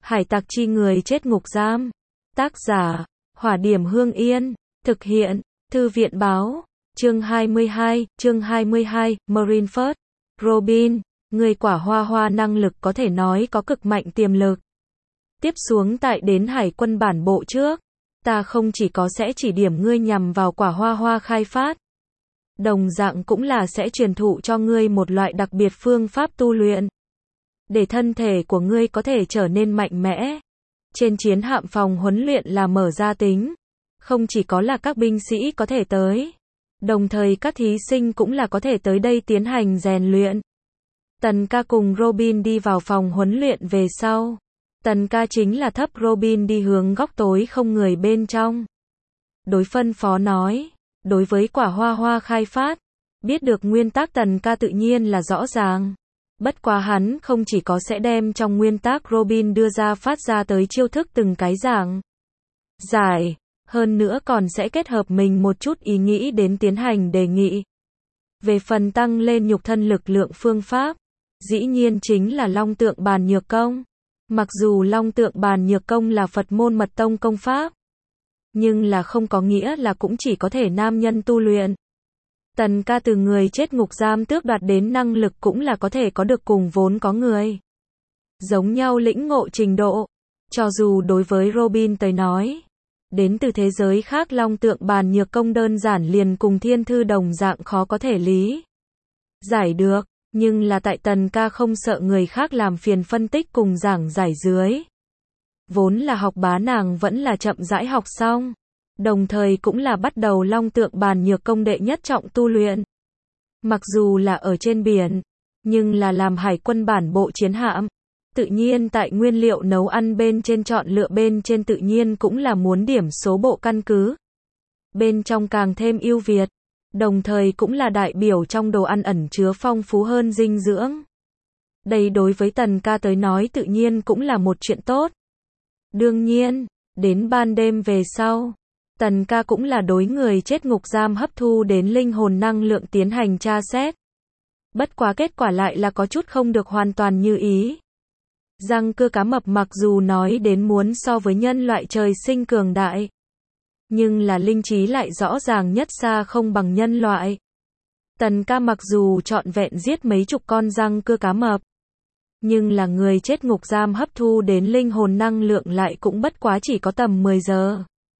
Hải tặc chi người chết ngục giam. Tác giả, Hỏa Điểm Hương Yên. Thực hiện, Thư viện Báo. Chương 22, Marineford. Robin, người quả hoa hoa năng lực có thể nói có cực mạnh tiềm lực. Tiếp xuống tại đến hải quân bản bộ trước, ta không chỉ có sẽ chỉ điểm ngươi nhằm vào quả hoa hoa khai phát, đồng dạng cũng là sẽ truyền thụ cho ngươi một loại đặc biệt phương pháp tu luyện, để thân thể của ngươi có thể trở nên mạnh mẽ. Trên chiến hạm phòng huấn luyện là mở ra tính, không chỉ có là các binh sĩ có thể tới, đồng thời các thí sinh cũng là có thể tới đây tiến hành rèn luyện. Tần ca cùng Robin đi vào phòng huấn luyện về sau. Tần ca chính là thấp Robin đi hướng góc tối không người bên trong. Đối phân phó nói, đối với quả hoa hoa khai phát, biết được nguyên tắc tần ca tự nhiên là rõ ràng. Bất quá hắn không chỉ có sẽ đem trong nguyên tắc Robin đưa ra phát ra tới chiêu thức từng cái giảng giải, hơn nữa còn sẽ kết hợp mình một chút ý nghĩ đến tiến hành đề nghị. Về phần tăng lên nhục thân lực lượng phương pháp, dĩ nhiên chính là Long Tượng Bàn Nhược Công. Mặc dù Long Tượng Bàn Nhược Công là Phật môn mật tông công pháp, nhưng là không có nghĩa là cũng chỉ có thể nam nhân tu luyện. Tần ca từ người chết ngục giam tước đoạt đến năng lực cũng là có thể có được cùng vốn có người. Giống nhau lĩnh ngộ trình độ, cho dù đối với Robin tới nói, đến từ thế giới khác Long Tượng Bàn Nhược Công đơn giản liền cùng thiên thư đồng dạng khó có thể lý giải được. Nhưng là tại tần ca không sợ người khác làm phiền phân tích cùng giảng giải dưới. Vốn là học bá nàng vẫn là chậm rãi học xong. Đồng thời cũng là bắt đầu Long Tượng Bàn Nhược Công đệ nhất trọng tu luyện. Mặc dù là ở trên biển, nhưng là làm hải quân bản bộ chiến hạm. Tự nhiên tại nguyên liệu nấu ăn bên trên chọn lựa bên trên tự nhiên cũng là muốn điểm số bộ căn cứ. Bên trong càng thêm ưu việt. Đồng thời cũng là đại biểu trong đồ ăn ẩn chứa phong phú hơn dinh dưỡng. Đây đối với tần ca tới nói tự nhiên cũng là một chuyện tốt. Đương nhiên, đến ban đêm về sau, tần ca cũng là đối người chết ngục giam hấp thu đến linh hồn năng lượng tiến hành tra xét. Bất quá kết quả lại là có chút không được hoàn toàn như ý. Răng cưa cá mập mặc dù nói đến muốn so với nhân loại trời sinh cường đại, nhưng là linh trí lại rõ ràng nhất xa không bằng nhân loại. Tần ca mặc dù trọn vẹn giết mấy chục con răng cưa cá mập, nhưng là người chết ngục giam hấp thu đến linh hồn năng lượng lại cũng bất quá chỉ có tầm 10 giờ.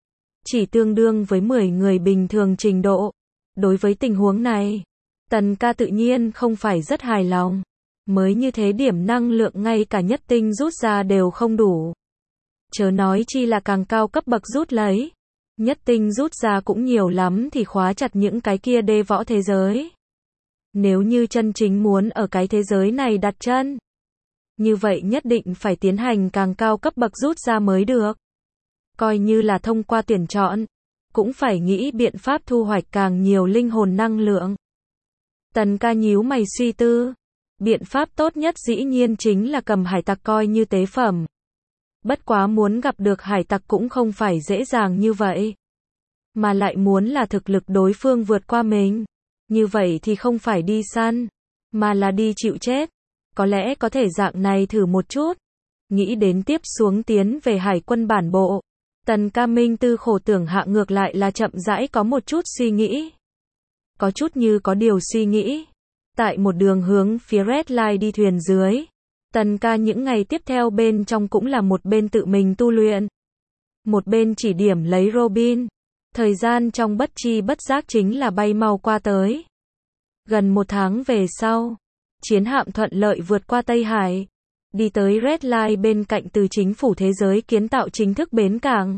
Chỉ tương đương với 10 người bình thường trình độ. Đối với tình huống này, tần ca tự nhiên không phải rất hài lòng. Mới như thế điểm năng lượng ngay cả nhất tinh rút ra đều không đủ. Chớ nói chi là càng cao cấp bậc rút lấy. Nhất tinh rút ra cũng nhiều lắm thì khóa chặt những cái kia đê võ thế giới. Nếu như chân chính muốn ở cái thế giới này đặt chân, như vậy nhất định phải tiến hành càng cao cấp bậc rút ra mới được. Coi như là thông qua tuyển chọn, cũng phải nghĩ biện pháp thu hoạch càng nhiều linh hồn năng lượng. Tần ca nhíu mày suy tư. Biện pháp tốt nhất dĩ nhiên chính là cầm hải tặc coi như tế phẩm. Bất quá muốn gặp được hải tặc cũng không phải dễ dàng như vậy. Mà lại muốn là thực lực đối phương vượt qua mình. Như vậy thì không phải đi săn, mà là đi chịu chết. Có lẽ có thể dạng này thử một chút. Nghĩ đến tiếp xuống tiến về hải quân bản bộ. Tần ca minh tư khổ tưởng hạ ngược lại là chậm rãi có một chút suy nghĩ. Có chút như có điều suy nghĩ. Tại một đường hướng phía Red Line đi thuyền dưới. Tần ca những ngày tiếp theo bên trong cũng là một bên tự mình tu luyện. Một bên chỉ điểm lấy Robin. Thời gian trong bất chi bất giác chính là bay mau qua tới. Gần 1 tháng về sau, chiến hạm thuận lợi vượt qua Tây Hải. Đi tới Red Line bên cạnh từ chính phủ thế giới kiến tạo chính thức bến cảng.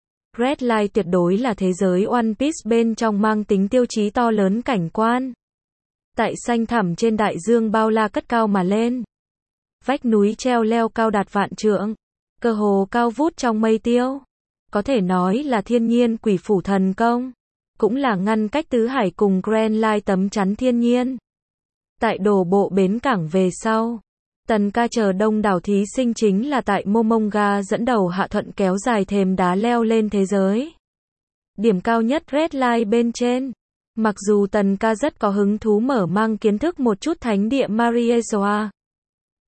Red Line tuyệt đối là thế giới One Piece bên trong mang tính tiêu chí to lớn cảnh quan. Tại xanh thẳm trên đại dương bao la cất cao mà lên. Vách núi treo leo cao đạt vạn trượng, cơ hồ cao vút trong mây tiêu. Có thể nói là thiên nhiên quỷ phủ thần công, cũng là ngăn cách tứ hải cùng Grand Line tấm chắn thiên nhiên. Tại đổ bộ bến cảng về sau, tần ca chờ đông đảo thí sinh chính là tại Momonga dẫn đầu hạ thuận kéo dài thềm đá leo lên thế giới. Điểm cao nhất Red Line bên trên. Mặc dù tần ca rất có hứng thú mở mang kiến thức một chút thánh địa Mariezoa,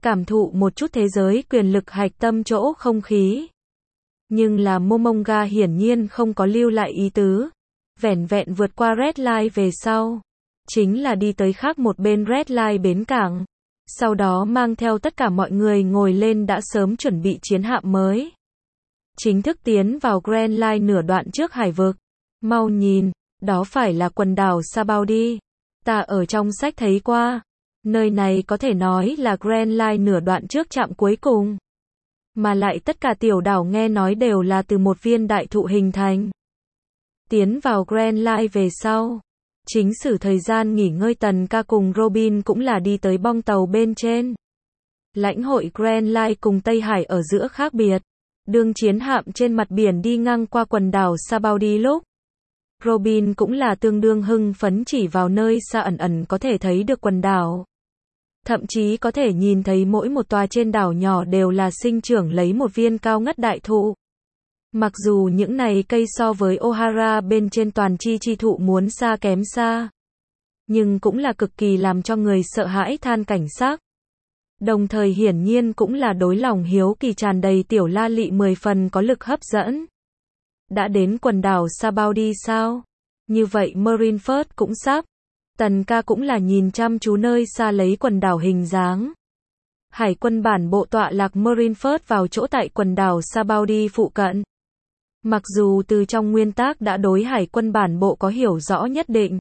cảm thụ một chút thế giới quyền lực hạch tâm chỗ không khí. Nhưng là Momonga hiển nhiên không có lưu lại ý tứ, vẻn vẹn vượt qua Red Line về sau, chính là đi tới khác một bên Red Line bến cảng, sau đó mang theo tất cả mọi người ngồi lên đã sớm chuẩn bị chiến hạm mới. Chính thức tiến vào Grand Line nửa đoạn trước hải vực. Mau nhìn, đó phải là quần đảo Sabaudi. Ta ở trong sách thấy qua. Nơi này có thể nói là Grand Line nửa đoạn trước trạm cuối cùng. Mà lại tất cả tiểu đảo nghe nói đều là từ một viên đại thụ hình thành. Tiến vào Grand Line về sau, chính sử thời gian nghỉ ngơi Tần Ca cùng Robin cũng là đi tới bong tàu bên trên. Lãnh hội Grand Line cùng Tây Hải ở giữa khác biệt. Đương chiến hạm trên mặt biển đi ngang qua quần đảo Sabaudi lúc, Robin cũng là tương đương hưng phấn chỉ vào nơi xa ẩn ẩn có thể thấy được quần đảo. Thậm chí có thể nhìn thấy mỗi một tòa trên đảo nhỏ đều là sinh trưởng lấy một viên cao ngất đại thụ. Mặc dù những này cây so với O'Hara bên trên toàn chi thụ muốn xa kém xa, nhưng cũng là cực kỳ làm cho người sợ hãi than cảnh sắc. Đồng thời hiển nhiên cũng là đối lòng hiếu kỳ tràn đầy tiểu La Lị 10 phần có lực hấp dẫn. Đã đến quần đảo Sabaudi sao? Như vậy Marineford cũng sắp. Tần Ca cũng là nhìn chăm chú nơi xa lấy quần đảo hình dáng. Hải quân bản bộ tọa lạc Marineford vào chỗ tại quần đảo Sabaudi phụ cận. Mặc dù từ trong nguyên tắc đã đối hải quân bản bộ có hiểu rõ nhất định.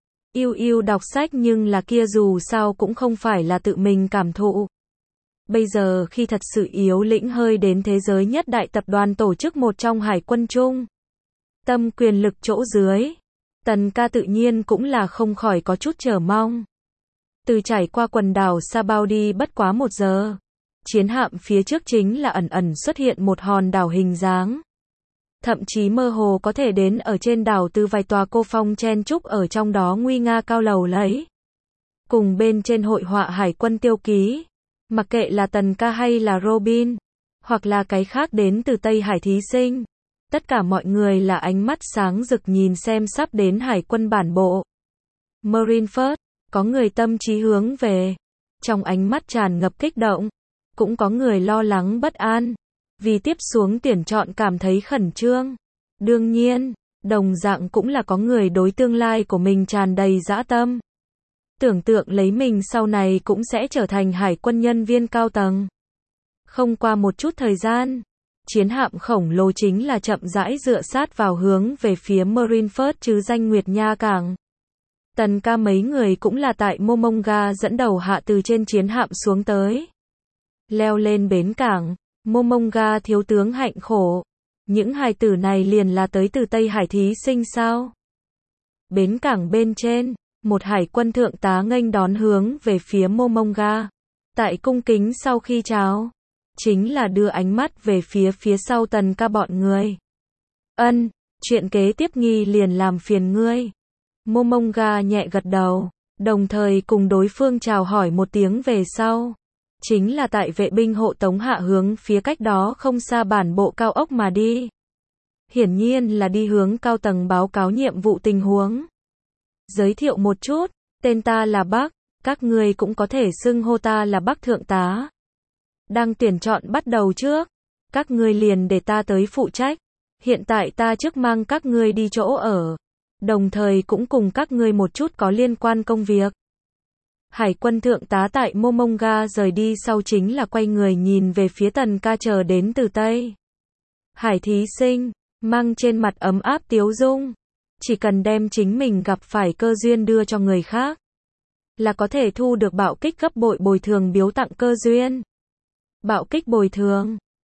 Yêu đọc sách nhưng là kia dù sao cũng không phải là tự mình cảm thụ. Bây giờ khi thật sự yếu lĩnh hơi đến thế giới nhất đại tập đoàn tổ chức một trong hải quân chung. Tâm quyền lực chỗ dưới. Tần Ca tự nhiên cũng là không khỏi có chút chờ mong. Từ trải qua quần đảo Sabaudi bất quá 1 giờ. Chiến hạm phía trước chính là ẩn ẩn xuất hiện một hòn đảo hình dáng. Thậm chí mơ hồ có thể đến ở trên đảo từ vài tòa cô phong chen trúc ở trong đó nguy nga cao lầu lấy. Cùng bên trên hội họa hải quân tiêu ký. Mặc kệ là Tần Ca hay là Robin, hoặc là cái khác đến từ Tây Hải thí sinh. Tất cả mọi người là ánh mắt sáng rực nhìn xem sắp đến hải quân bản bộ. Marineford, có người tâm trí hướng về. Trong ánh mắt tràn ngập kích động. Cũng có người lo lắng bất an. Vì tiếp xuống tuyển chọn cảm thấy khẩn trương. Đương nhiên, đồng dạng cũng là có người đối tương lai của mình tràn đầy dã tâm. Tưởng tượng lấy mình sau này cũng sẽ trở thành hải quân nhân viên cao tầng. Không qua một chút thời gian, chiến hạm khổng lồ chính là chậm rãi dựa sát vào hướng về phía Marineford chứ danh Nguyệt Nha cảng. Tần Ca mấy người cũng là tại Momonga dẫn đầu hạ từ trên chiến hạm xuống tới. Leo lên bến cảng, Momonga thiếu tướng hạnh khổ. Những hài tử này liền là tới từ Tây Hải thí sinh sao? Bến cảng bên trên, một hải quân thượng tá nghênh đón hướng về phía Momonga. Tại cung kính sau khi chào, chính là đưa ánh mắt về phía sau Tần Ca bọn người. Ân, chuyện kế tiếp nghi liền làm phiền ngươi. Momonga nhẹ gật đầu, đồng thời cùng đối phương chào hỏi một tiếng về sau. Chính là tại vệ binh hộ tống hạ hướng phía cách đó không xa bản bộ cao ốc mà đi. Hiển nhiên là đi hướng cao tầng báo cáo nhiệm vụ tình huống. Giới thiệu một chút, tên ta là Bắc, các ngươi cũng có thể xưng hô ta là Bắc thượng tá. Đang tuyển chọn bắt đầu trước, các ngươi liền để ta tới phụ trách. Hiện tại ta trước mang các ngươi đi chỗ ở, đồng thời cũng cùng các ngươi một chút có liên quan công việc. Hải quân thượng tá tại Momonga rời đi sau chính là quay người nhìn về phía Tần Ca chờ đến từ Tây Hải thí sinh, mang trên mặt ấm áp tiếu dung. Chỉ cần đem chính mình gặp phải cơ duyên đưa cho người khác, là có thể thu được bạo kích gấp bội bồi thường biếu tặng cơ duyên. Bạo kích bồi thường,